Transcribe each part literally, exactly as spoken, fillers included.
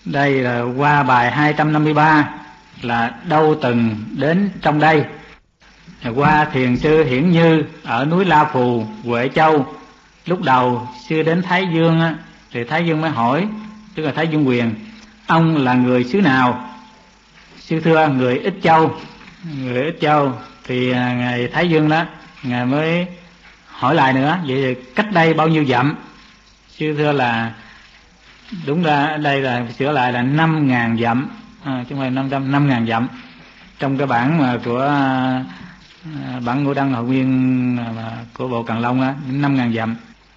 Đây là qua bài hai trăm năm mươi ba là đâu từng đến trong đây. Qua thiền sư Hiển Như ở núi La Phù, Huệ Châu. Lúc đầu sư đến Thái Dương á, thì Thái Dương mới hỏi, tức là Thái Dương Quyền, ông là người xứ nào? Sư thưa người Ích Châu. Người Ích Châu. Thì ngài Thái Dương đó, ngài mới hỏi lại nữa, vậy thì cách đây bao nhiêu dặm? Sư thưa là đúng ra đây là sửa lại là năm ngàn dặm, à, chứ không phải năm trăm, năm ngàn dặm. Trong cái bản mà của à, bản Ngũ Đăng Hội Nguyên à, của Bộ Cần Long á, năm ngàn dặm.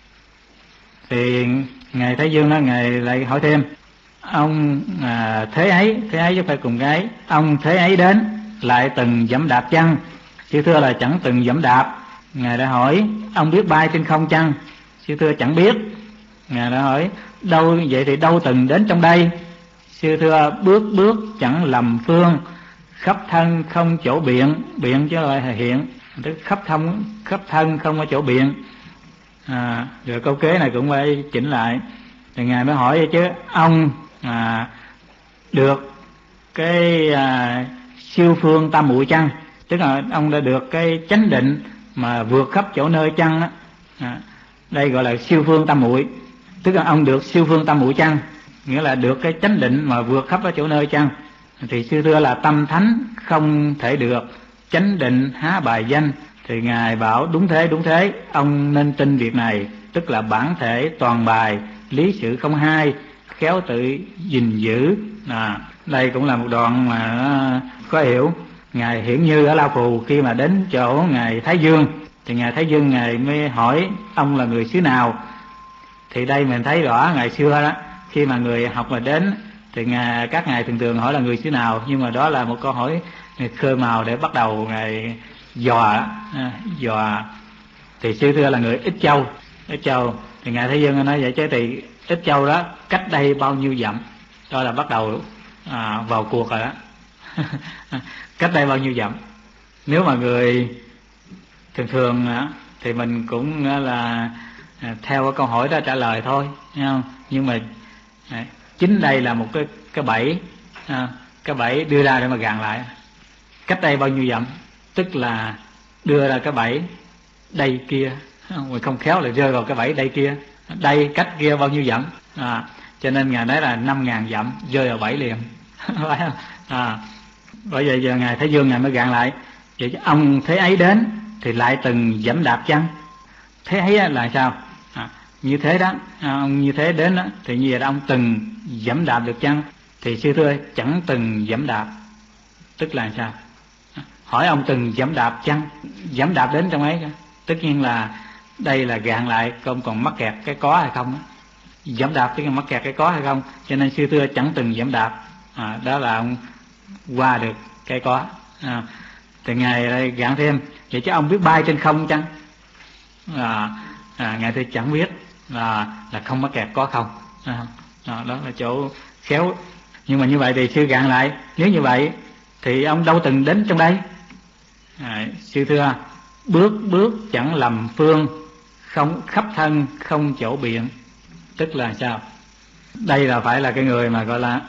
Thì ngài Thái Dương đó, ngài lại hỏi thêm, ông à, thế ấy, thế ấy chứ phải cùng cái ấy, ông thế ấy đến lại từng dẫm đạp chăng? Sư thưa là chẳng từng dẫm đạp. Ngài đã hỏi, ông biết bay trên không chăng? Sư thưa chẳng biết. Ngài đã hỏi, đâu vậy thì đâu từng đến trong đây? Sư thưa bước bước chẳng lầm phương, khắp thân không chỗ biện. Biện chứ lại là hiện, tức khắp thân khắp thân không có chỗ biện. À, rồi câu kế này cũng phải chỉnh lại. Thì ngài mới hỏi vậy chứ, ông à, được cái à, siêu phương tam muội chăng? Tức là ông đã được cái chánh định mà vượt khắp chỗ nơi chăng đó. À, đây gọi là siêu phương tam muội, tức là ông được siêu phương tam muội chăng, nghĩa là được cái chánh định mà vượt khắp ở chỗ nơi chăng? Thì sư thưa là tâm thánh không thể được, chánh định há bài danh. Thì ngài bảo đúng thế, đúng thế, ông nên tin việc này, tức là bản thể toàn bài, lý sự không hai, khéo tự gìn giữ. À, đây cũng là một đoạn mà nó khó hiểu. Ngài Hiển Như ở La Phù khi mà đến chỗ ngài Thái Dương, thì ngài Thái Dương ngài mới hỏi ông là người xứ nào? Thì đây mình thấy rõ ngày xưa đó, khi mà người học mà đến thì ngài, các ngài thường thường hỏi là người xứ nào, nhưng mà đó là một câu hỏi khơi mào để bắt đầu ngài dò dò. Thì sư thưa là người Ích Châu. Ích Châu thì ngài Thái Dương nói vậy chứ, thì Ích Châu đó cách đây bao nhiêu dặm? Đó là bắt đầu à, vào cuộc rồi đó. Cách đây bao nhiêu dặm? Nếu mà người thường thường thì mình cũng là theo cái câu hỏi đó trả lời thôi, thấy không? Nhưng mà chính đây là một cái cái bẫy, cái bẫy đưa ra để mà gạn lại. Cách đây bao nhiêu dặm, tức là đưa ra cái bẫy đây kia, mình không khéo lại rơi vào cái bẫy đây kia. Đây cách kia bao nhiêu dặm, à, cho nên ngài nói là năm ngàn dặm, rơi vào bẫy liền. À, bởi vậy giờ ngài Thái Dương ngài mới gạn lại, vậy chứ ông thế ấy đến thì lại từng dẫm đạp chăng? Thế ấy là sao? À, như thế đó, à, ông như thế đến đó, thì như vậy đó, ông từng dẫm đạp được chăng? Thì sư thưa chẳng từng dẫm đạp, tức là sao? À, hỏi ông từng dẫm đạp chăng? Dẫm đạp đến trong ấy, tất nhiên là đây là gạn lại ông còn mắc kẹt cái có hay không đó. Dẫm đạp tức là mắc kẹt cái có hay không, cho nên sư thưa chẳng từng dẫm đạp. À, đó là ông qua được cái có. À, thì ngài đây gạn thêm, vậy chứ ông biết bay trên không chăng? À, à, ngài thưa chẳng biết, là là không mắc kẹt có không. À, đó là chỗ khéo. Nhưng mà như vậy thì sư gạn lại, nếu như vậy thì ông đâu từng đến trong đây? À, sư thưa bước bước chẳng lầm phương, không khắp thân không chỗ biện. Tức là sao? Đây là phải là cái người mà gọi là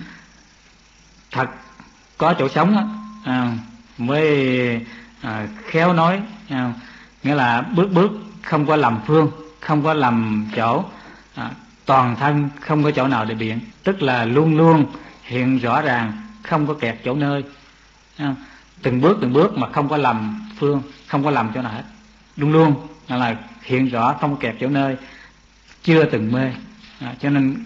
thật có chỗ sống đó, à, mới à, khéo nói, à, nghĩa là bước bước không có lầm phương, không có lầm chỗ, à, toàn thân không có chỗ nào để biện, tức là luôn luôn hiện rõ ràng, không có kẹt chỗ nơi, à, từng bước từng bước mà không có lầm phương, không có lầm chỗ nào hết, luôn luôn là hiện rõ, không kẹt chỗ nơi, chưa từng mê. À, cho nên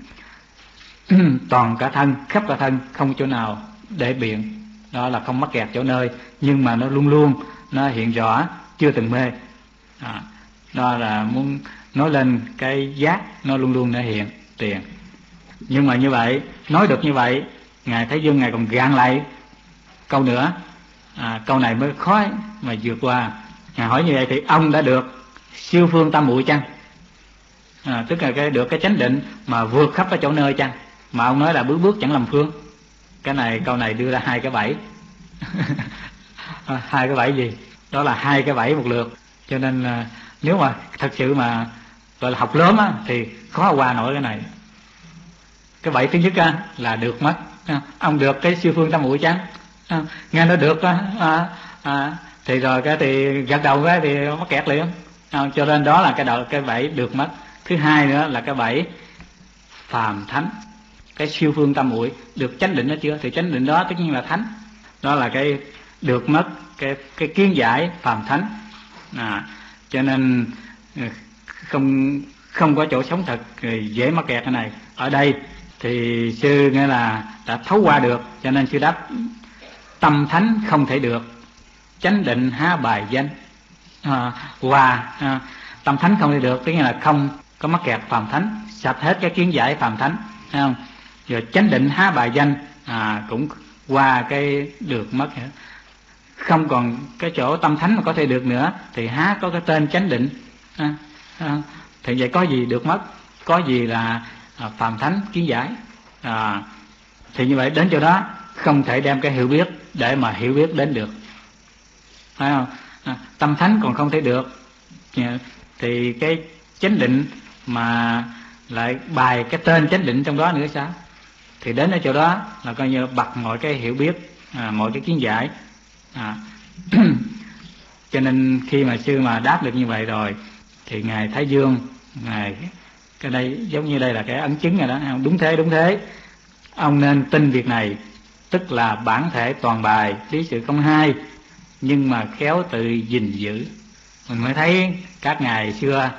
toàn cả thân, khắp cả thân không chỗ nào để biện, đó là không mắc kẹt chỗ nơi, nhưng mà nó luôn luôn nó hiện rõ, chưa từng mê. À, đó là muốn nói lên cái giác nó luôn luôn nó hiện tiền. Nhưng mà như vậy, nói được như vậy, ngài Thái Dương ngài còn gạn lại câu nữa, à, câu này mới khó mà vượt qua. Ngài hỏi như vậy thì ông đã được siêu phương tam muội chăng? À, tức là cái được cái chánh định mà vượt khắp cái chỗ nơi chăng? Mà ông nói là bước bước chẳng lầm phương. Cái này câu này đưa ra hai cái bẫy. Hai cái bẫy gì? Đó là hai cái bẫy một lượt. Cho nên à, nếu mà thật sự mà gọi là học lớn á, thì khó qua nổi cái này. cái bẫy thứ nhất á, là được mất. Ông được cái siêu phương tam muội chăng? Nghe nó được á, à, à, thì rồi cái thì gật đầu cái thì mắc kẹt liền. À, cho nên đó là cái đầu cái bẫy được mất. Thứ hai nữa là cái bẫy phàm thánh, cái siêu phương tam muội được chánh định đó chưa, thì chánh định đó tất nhiên là thánh. Đó là cái được mất cái cái kiến giải phàm thánh. À, cho nên không không có chỗ sống thật, dễ mắc kẹt cái này. Ở đây thì sư nghĩa là đã thấu qua được, cho nên sư đáp tâm thánh không thể được, chánh định há bài danh. À, và à, tâm thánh không thể được, tức là không có mắc kẹt phàm thánh, sạch hết cái kiến giải phàm thánh, thấy không? Rồi chánh định há bài danh, à, cũng qua cái được mất, không còn cái chỗ tâm thánh mà có thể được nữa, thì há có cái tên chánh định. À, à, thì vậy có gì được mất, có gì là à, phàm thánh kiến giải. À, thì như vậy đến chỗ đó không thể đem cái hiểu biết để mà hiểu biết đến được, phải không? À, tâm thánh còn không thể được, thì cái chánh định mà lại bài cái tên chánh định trong đó nữa sao? Thì đến ở chỗ đó là coi như bật mọi cái hiểu biết, à, mọi cái kiến giải. À, cho nên khi mà sư mà đáp được như vậy rồi thì ngài Thái Dương, ngài cái đây giống như đây là cái ấn chứng rồi đó, đúng thế đúng thế, ông nên tin việc này, tức là bản thể toàn bài lý sự không hai, nhưng mà khéo tự gìn giữ. Mình mới thấy các ngài xưa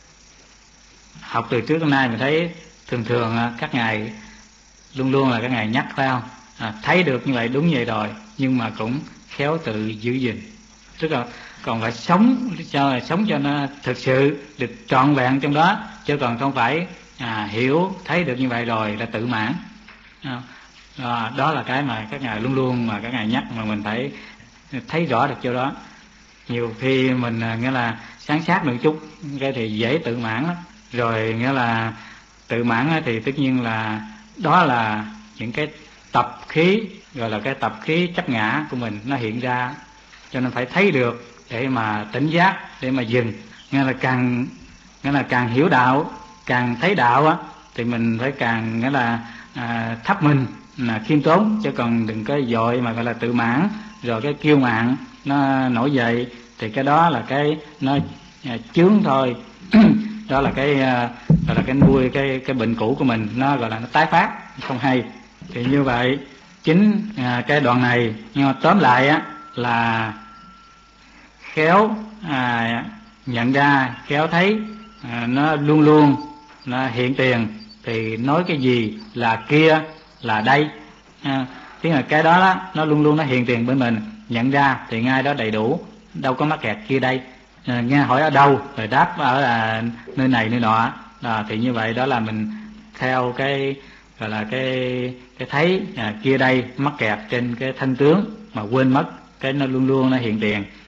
học từ trước đến nay, mình thấy thường thường các ngài luôn luôn là các ngài nhắc, phải không? À, thấy được như vậy đúng như vậy rồi, nhưng mà cũng khéo tự giữ gìn, tức là còn phải sống cho sống cho nó thực sự được trọn vẹn trong đó, chứ còn không phải à, hiểu thấy được như vậy rồi là tự mãn. À, đó, đó là cái mà các ngài luôn luôn mà các ngài nhắc, mà mình phải thấy rõ được chỗ đó. Nhiều khi mình nghĩa là sáng sát được chút cái thì dễ tự mãn đó. Rồi nghĩa là tự mãn thì tất nhiên là đó là những cái tập khí, gọi là cái tập khí chấp ngã của mình nó hiện ra, cho nên phải thấy được để mà tỉnh giác, để mà dừng. Nghĩa là càng nghĩa là càng hiểu đạo, càng thấy đạo á, thì mình phải càng nghĩa là à, thấp mình, là khiêm tốn, chứ còn đừng có dội mà gọi là tự mãn, rồi cái kiêu mạn nó nổi dậy, thì cái đó là cái nó à, chướng thôi. Đó là cái à, gọi là cái nuôi cái cái bệnh cũ của mình, nó gọi là nó tái phát, không hay. Thì như vậy chính à, cái đoạn này, nhưng mà tóm lại á là khéo à, nhận ra, khéo thấy à, nó luôn luôn nó hiện tiền, thì nói cái gì là kia là đây. À, tức là cái đó, đó nó luôn luôn nó hiện tiền bên mình, nhận ra thì ngay đó đầy đủ, đâu có mắc kẹt kia đây. À, nghe hỏi ở đâu rồi đáp ở là nơi này nơi nọ. À, thì như vậy đó là mình theo cái gọi là cái cái thấy à, kia đây mắc kẹt trên cái thân tướng, mà quên mất cái nó luôn luôn nó hiện tiền.